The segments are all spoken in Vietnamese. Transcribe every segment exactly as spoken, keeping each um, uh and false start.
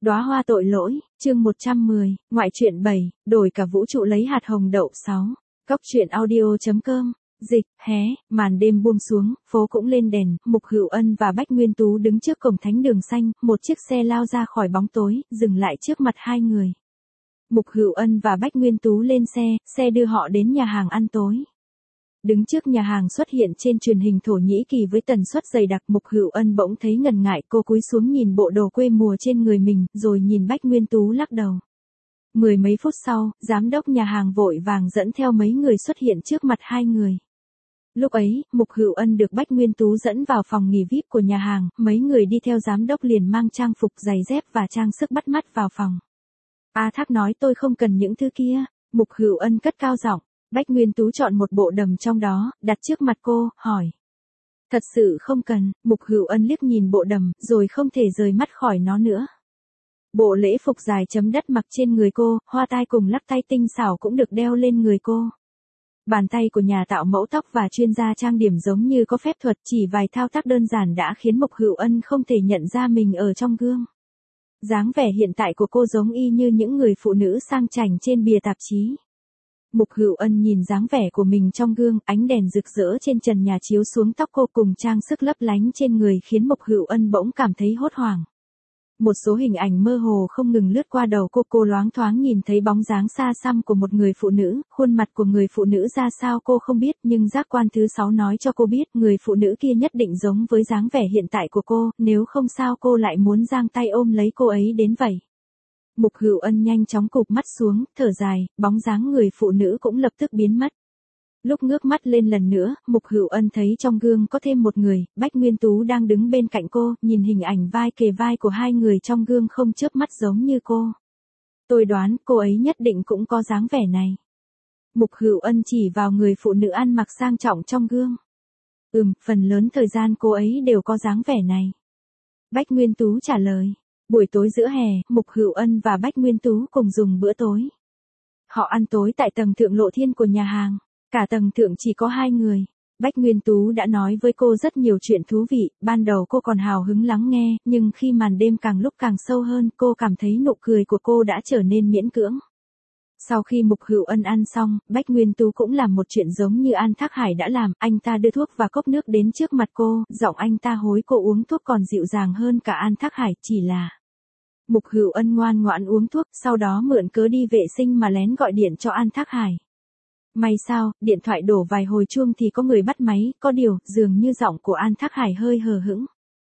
Đóa hoa tội lỗi, chương một trăm mười, ngoại truyện bảy, đổi cả vũ trụ lấy hạt hồng đậu sáu. Cốc truyện audio.com, dịch, hé, màn đêm buông xuống, phố cũng lên đèn, Mục Hữu Ân và Bách Nguyên Tú đứng trước cổng thánh đường xanh, một chiếc xe lao ra khỏi bóng tối, dừng lại trước mặt hai người. Mục Hữu Ân và Bách Nguyên Tú lên xe, xe đưa họ đến nhà hàng ăn tối. Đứng trước nhà hàng xuất hiện trên truyền hình Thổ Nhĩ Kỳ với tần suất dày đặc, Mục Hữu Ân bỗng thấy ngần ngại, cô cúi xuống nhìn bộ đồ quê mùa trên người mình, rồi nhìn Bách Nguyên Tú lắc đầu. Mười mấy phút sau, giám đốc nhà hàng vội vàng dẫn theo mấy người xuất hiện trước mặt hai người. Lúc ấy, Mục Hữu Ân được Bách Nguyên Tú dẫn vào phòng nghỉ vi ai pi của nhà hàng, mấy người đi theo giám đốc liền mang trang phục, giày dép và trang sức bắt mắt vào phòng. A Thác nói tôi không cần những thứ kia, Mục Hữu Ân cất cao giọng. Bách Nguyên Tú chọn một bộ đầm trong đó, đặt trước mặt cô, hỏi. Thật sự không cần, Mục Hữu Ân liếc nhìn bộ đầm, rồi không thể rời mắt khỏi nó nữa. Bộ lễ phục dài chấm đất mặc trên người cô, hoa tai cùng lắc tay tinh xảo cũng được đeo lên người cô. Bàn tay của nhà tạo mẫu tóc và chuyên gia trang điểm giống như có phép thuật, chỉ vài thao tác đơn giản đã khiến Mục Hữu Ân không thể nhận ra mình ở trong gương. Dáng vẻ hiện tại của cô giống y như những người phụ nữ sang chảnh trên bìa tạp chí. Mục Hữu Ân nhìn dáng vẻ của mình trong gương, ánh đèn rực rỡ trên trần nhà chiếu xuống tóc cô cùng trang sức lấp lánh trên người khiến Mục Hữu Ân bỗng cảm thấy hốt hoảng. Một số hình ảnh mơ hồ không ngừng lướt qua đầu cô, cô loáng thoáng nhìn thấy bóng dáng xa xăm của một người phụ nữ, khuôn mặt của người phụ nữ ra sao cô không biết, nhưng giác quan thứ sáu nói cho cô biết người phụ nữ kia nhất định giống với dáng vẻ hiện tại của cô, nếu không sao cô lại muốn giang tay ôm lấy cô ấy đến vậy. Mục Hữu Ân nhanh chóng cụp mắt xuống, thở dài, bóng dáng người phụ nữ cũng lập tức biến mất. Lúc ngước mắt lên lần nữa, Mục Hữu Ân thấy trong gương có thêm một người, Bách Nguyên Tú đang đứng bên cạnh cô, nhìn hình ảnh vai kề vai của hai người trong gương không chớp mắt giống như cô. Tôi đoán cô ấy nhất định cũng có dáng vẻ này. Mục Hữu Ân chỉ vào người phụ nữ ăn mặc sang trọng trong gương. Ừm, phần lớn thời gian cô ấy đều có dáng vẻ này. Bách Nguyên Tú trả lời. Buổi tối giữa hè, Mục Hữu Ân và Bách Nguyên Tú cùng dùng bữa tối. Họ ăn tối tại tầng thượng lộ thiên của nhà hàng. Cả tầng thượng chỉ có hai người. Bách Nguyên Tú đã nói với cô rất nhiều chuyện thú vị, ban đầu cô còn hào hứng lắng nghe, nhưng khi màn đêm càng lúc càng sâu hơn, cô cảm thấy nụ cười của cô đã trở nên miễn cưỡng. Sau khi Mục Hữu Ân ăn xong, Bách Nguyên Tú cũng làm một chuyện giống như An Thác Hải đã làm, anh ta đưa thuốc và cốc nước đến trước mặt cô, giọng anh ta hối cô uống thuốc còn dịu dàng hơn cả An Thác Hải, chỉ là... Mục Hữu Ân ngoan ngoãn uống thuốc, sau đó mượn cớ đi vệ sinh mà lén gọi điện cho An Thác Hải. May sao, điện thoại đổ vài hồi chuông thì có người bắt máy, có điều, dường như giọng của An Thác Hải hơi hờ hững.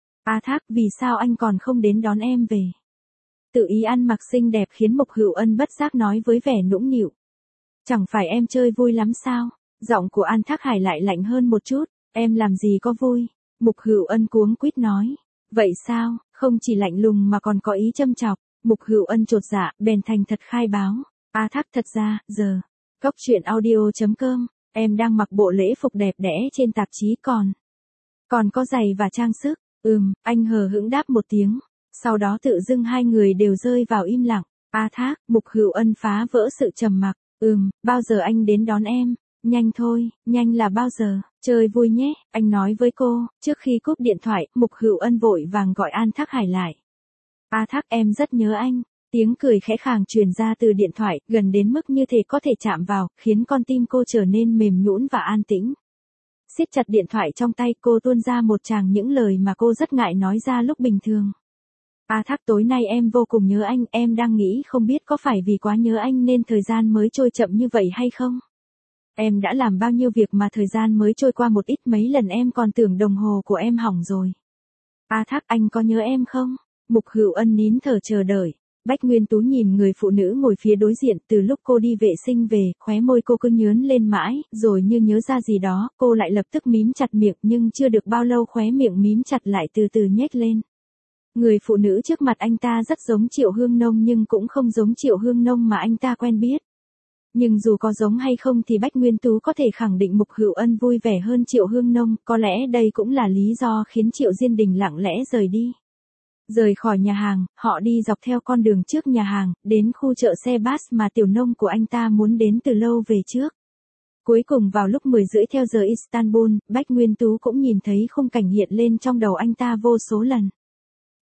A Thác, vì sao anh còn không đến đón em về? Tự ý ăn mặc xinh đẹp khiến Mục Hữu Ân bất giác nói với vẻ nũng nịu. Chẳng phải em chơi vui lắm sao? Giọng của An Thác Hải lại lạnh hơn một chút, em làm gì có vui? Mục Hữu Ân cuống quýt nói. Vậy sao, không chỉ lạnh lùng mà còn có ý châm chọc. Mục Hữu Ân chột dạ, bèn thành thật khai báo. A Thác, thật ra, giờ... Cốc truyện audio.com, em đang mặc bộ lễ phục đẹp đẽ trên tạp chí còn. Còn có giày và trang sức. Ừm, anh hờ hững đáp một tiếng. Sau đó tự dưng hai người đều rơi vào im lặng. A Thác, Mục Hữu Ân phá vỡ sự trầm mặc. Ừm, bao giờ anh đến đón em? Nhanh thôi, nhanh là bao giờ? Chơi vui nhé, anh nói với cô. Trước khi cúp điện thoại, Mục Hữu Ân vội vàng gọi An Thác Hải lại. A Thác, em rất nhớ anh. Tiếng cười khẽ khàng truyền ra từ điện thoại, gần đến mức như thể có thể chạm vào, khiến con tim cô trở nên mềm nhũn và an tĩnh. Siết chặt điện thoại trong tay, cô tuôn ra một tràng những lời mà cô rất ngại nói ra lúc bình thường. A Thác, tối nay em vô cùng nhớ anh, em đang nghĩ không biết có phải vì quá nhớ anh nên thời gian mới trôi chậm như vậy hay không? Em đã làm bao nhiêu việc mà thời gian mới trôi qua một ít, mấy lần em còn tưởng đồng hồ của em hỏng rồi. A Thác, anh có nhớ em không? Mục Hữu Ân nín thở chờ đợi. Bách Nguyên Tú nhìn người phụ nữ ngồi phía đối diện, từ lúc cô đi vệ sinh về, khóe môi cô cứ nhớn lên mãi, rồi như nhớ ra gì đó, cô lại lập tức mím chặt miệng, nhưng chưa được bao lâu khóe miệng mím chặt lại từ từ nhếch lên. Người phụ nữ trước mặt anh ta rất giống Triệu Hương Nông nhưng cũng không giống Triệu Hương Nông mà anh ta quen biết. Nhưng dù có giống hay không thì Bách Nguyên Tú có thể khẳng định Mục Hữu Ân vui vẻ hơn Triệu Hương Nông, có lẽ đây cũng là lý do khiến Triệu Diên Đình lặng lẽ rời đi. Rời khỏi nhà hàng, họ đi dọc theo con đường trước nhà hàng, đến khu chợ xe bus mà tiểu nông của anh ta muốn đến từ lâu về trước. Cuối cùng vào lúc mười rưỡi theo giờ Istanbul, Bách Nguyên Tú cũng nhìn thấy khung cảnh hiện lên trong đầu anh ta vô số lần.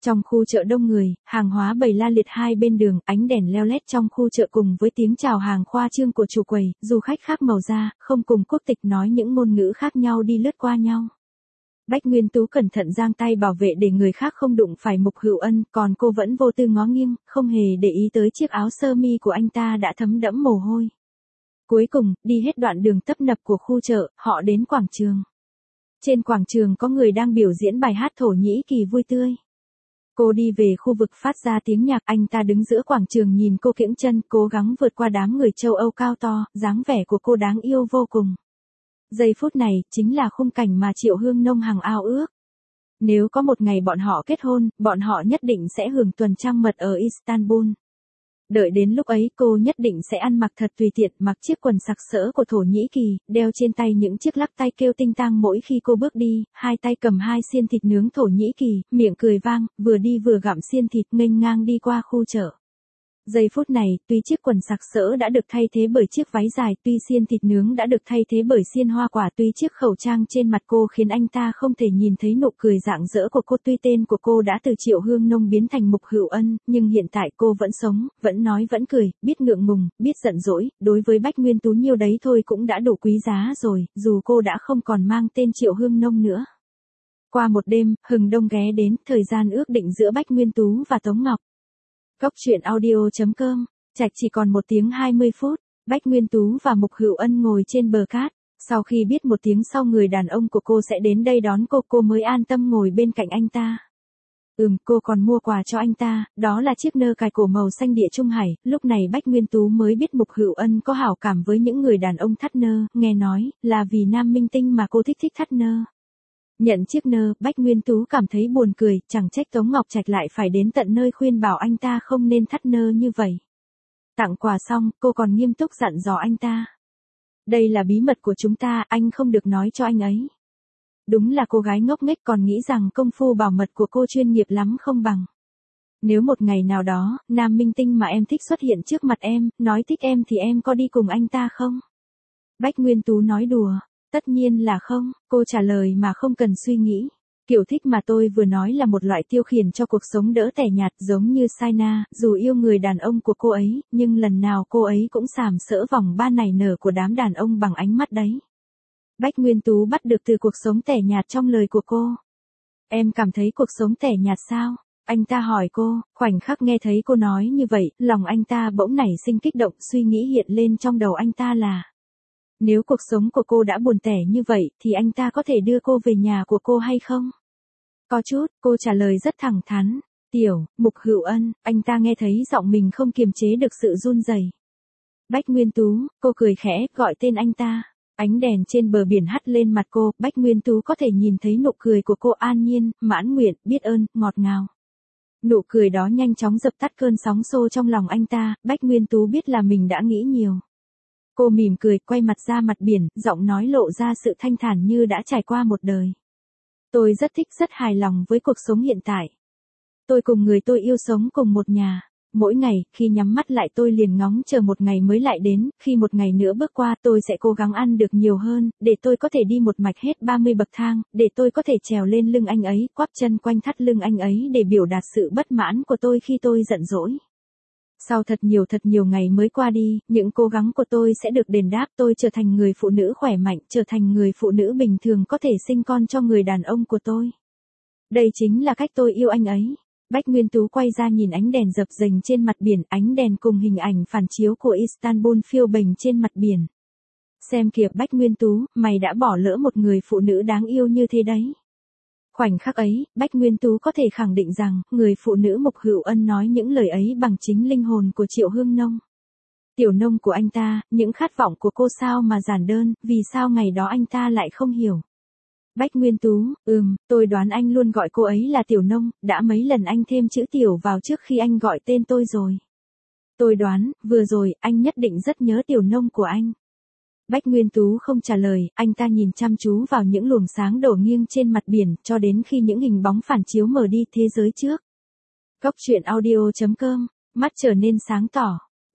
Trong khu chợ đông người, hàng hóa bày la liệt hai bên đường, ánh đèn leo lét trong khu chợ cùng với tiếng chào hàng khoa trương của chủ quầy, du khách khác màu da, không cùng quốc tịch nói những ngôn ngữ khác nhau đi lướt qua nhau. Bách Nguyên Tú cẩn thận giang tay bảo vệ để người khác không đụng phải Mục Hữu Ân, còn cô vẫn vô tư ngó nghiêng, không hề để ý tới chiếc áo sơ mi của anh ta đã thấm đẫm mồ hôi. Cuối cùng, đi hết đoạn đường tấp nập của khu chợ, họ đến quảng trường. Trên quảng trường có người đang biểu diễn bài hát Thổ Nhĩ Kỳ vui tươi. Cô đi về khu vực phát ra tiếng nhạc, anh ta đứng giữa quảng trường nhìn cô kiễng chân, cố gắng vượt qua đám người châu Âu cao to, dáng vẻ của cô đáng yêu vô cùng. Giây phút này, chính là khung cảnh mà Triệu Hương Nông hằng ao ước. Nếu có một ngày bọn họ kết hôn, bọn họ nhất định sẽ hưởng tuần trăng mật ở Istanbul. Đợi đến lúc ấy cô nhất định sẽ ăn mặc thật tùy tiện, mặc chiếc quần sặc sỡ của Thổ Nhĩ Kỳ, đeo trên tay những chiếc lắc tay kêu tinh tang mỗi khi cô bước đi, hai tay cầm hai xiên thịt nướng Thổ Nhĩ Kỳ, miệng cười vang, vừa đi vừa gặm xiên thịt nghênh ngang đi qua khu chợ. Giây phút này, tuy chiếc quần sặc sỡ đã được thay thế bởi chiếc váy dài, tuy xiên thịt nướng đã được thay thế bởi xiên hoa quả, tuy chiếc khẩu trang trên mặt cô khiến anh ta không thể nhìn thấy nụ cười rạng rỡ của cô, tuy tên của cô đã từ Triệu Hương Nông biến thành Mục Hữu Ân, nhưng hiện tại cô vẫn sống, vẫn nói vẫn cười, biết ngượng ngùng, biết giận dỗi, đối với Bách Nguyên Tú nhiêu đấy thôi cũng đã đủ quý giá rồi, dù cô đã không còn mang tên Triệu Hương Nông nữa. Qua một đêm, Hừng Đông ghé đến, thời gian ước định giữa Bách Nguyên Tú và Tống Ngọc. Góc truyện audio chấm com, Trạch chỉ còn một tiếng hai mươi phút, Bách Nguyên Tú và Mục Hữu Ân ngồi trên bờ cát, sau khi biết một tiếng sau người đàn ông của cô sẽ đến đây đón cô, cô mới an tâm ngồi bên cạnh anh ta. Ừm, cô còn mua quà cho anh ta, đó là chiếc nơ cài cổ màu xanh Địa Trung Hải, lúc này Bách Nguyên Tú mới biết Mục Hữu Ân có hảo cảm với những người đàn ông thắt nơ, nghe nói, là vì nam minh tinh mà cô thích thích thắt nơ. Nhận chiếc nơ, Bách Nguyên Tú cảm thấy buồn cười, chẳng trách Tống Ngọc Trạch lại phải đến tận nơi khuyên bảo anh ta không nên thắt nơ như vậy. Tặng quà xong, cô còn nghiêm túc dặn dò anh ta. Đây là bí mật của chúng ta, anh không được nói cho anh ấy. Đúng là cô gái ngốc nghếch còn nghĩ rằng công phu bảo mật của cô chuyên nghiệp lắm không bằng. Nếu một ngày nào đó, nam minh tinh mà em thích xuất hiện trước mặt em, nói thích em thì em có đi cùng anh ta không? Bách Nguyên Tú nói đùa. Tất nhiên là không, cô trả lời mà không cần suy nghĩ. Kiểu thích mà tôi vừa nói là một loại tiêu khiển cho cuộc sống đỡ tẻ nhạt, giống như Saina, dù yêu người đàn ông của cô ấy, nhưng lần nào cô ấy cũng sàm sỡ vòng ba nảy nở của đám đàn ông bằng ánh mắt đấy. Bách Nguyên Tú bắt được từ cuộc sống tẻ nhạt trong lời của cô. Em cảm thấy cuộc sống tẻ nhạt sao? Anh ta hỏi cô, khoảnh khắc nghe thấy cô nói như vậy, lòng anh ta bỗng nảy sinh kích động, suy nghĩ hiện lên trong đầu anh ta là: nếu cuộc sống của cô đã buồn tẻ như vậy, thì anh ta có thể đưa cô về nhà của cô hay không? Có chút, cô trả lời rất thẳng thắn. Tiểu, Mục Hữu Ân, anh ta nghe thấy giọng mình không kiềm chế được sự run rẩy. Bách Nguyên Tú, cô cười khẽ, gọi tên anh ta. Ánh đèn trên bờ biển hắt lên mặt cô, Bách Nguyên Tú có thể nhìn thấy nụ cười của cô an nhiên, mãn nguyện, biết ơn, ngọt ngào. Nụ cười đó nhanh chóng dập tắt cơn sóng xô trong lòng anh ta, Bách Nguyên Tú biết là mình đã nghĩ nhiều. Cô mỉm cười, quay mặt ra mặt biển, giọng nói lộ ra sự thanh thản như đã trải qua một đời. Tôi rất thích, rất hài lòng với cuộc sống hiện tại. Tôi cùng người tôi yêu sống cùng một nhà. Mỗi ngày, khi nhắm mắt lại tôi liền ngóng chờ một ngày mới lại đến, khi một ngày nữa bước qua tôi sẽ cố gắng ăn được nhiều hơn, để tôi có thể đi một mạch hết ba mươi bậc thang, để tôi có thể trèo lên lưng anh ấy, quắp chân quanh thắt lưng anh ấy để biểu đạt sự bất mãn của tôi khi tôi giận dỗi. Sau thật nhiều thật nhiều ngày mới qua đi, những cố gắng của tôi sẽ được đền đáp, tôi trở thành người phụ nữ khỏe mạnh, trở thành người phụ nữ bình thường có thể sinh con cho người đàn ông của tôi. Đây chính là cách tôi yêu anh ấy. Bách Nguyên Tú quay ra nhìn ánh đèn dập dềnh trên mặt biển, ánh đèn cùng hình ảnh phản chiếu của Istanbul phiêu bềnh trên mặt biển. Xem kìa Bách Nguyên Tú, mày đã bỏ lỡ một người phụ nữ đáng yêu như thế đấy. Khoảnh khắc ấy, Bách Nguyên Tú có thể khẳng định rằng, người phụ nữ Mục Hữu Ân nói những lời ấy bằng chính linh hồn của Triệu Hương Nông. Tiểu nông của anh ta, những khát vọng của cô sao mà giản đơn, vì sao ngày đó anh ta lại không hiểu. Bách Nguyên Tú, ừm, tôi đoán anh luôn gọi cô ấy là Tiểu Nông, đã mấy lần anh thêm chữ Tiểu vào trước khi anh gọi tên tôi rồi. Tôi đoán, vừa rồi, anh nhất định rất nhớ Tiểu Nông của anh. Bách Nguyên Tú không trả lời, anh ta nhìn chăm chú vào những luồng sáng đổ nghiêng trên mặt biển, cho đến khi những hình bóng phản chiếu mở đi thế giới trước. Góc truyện audio chấm com, mắt trở nên sáng tỏ.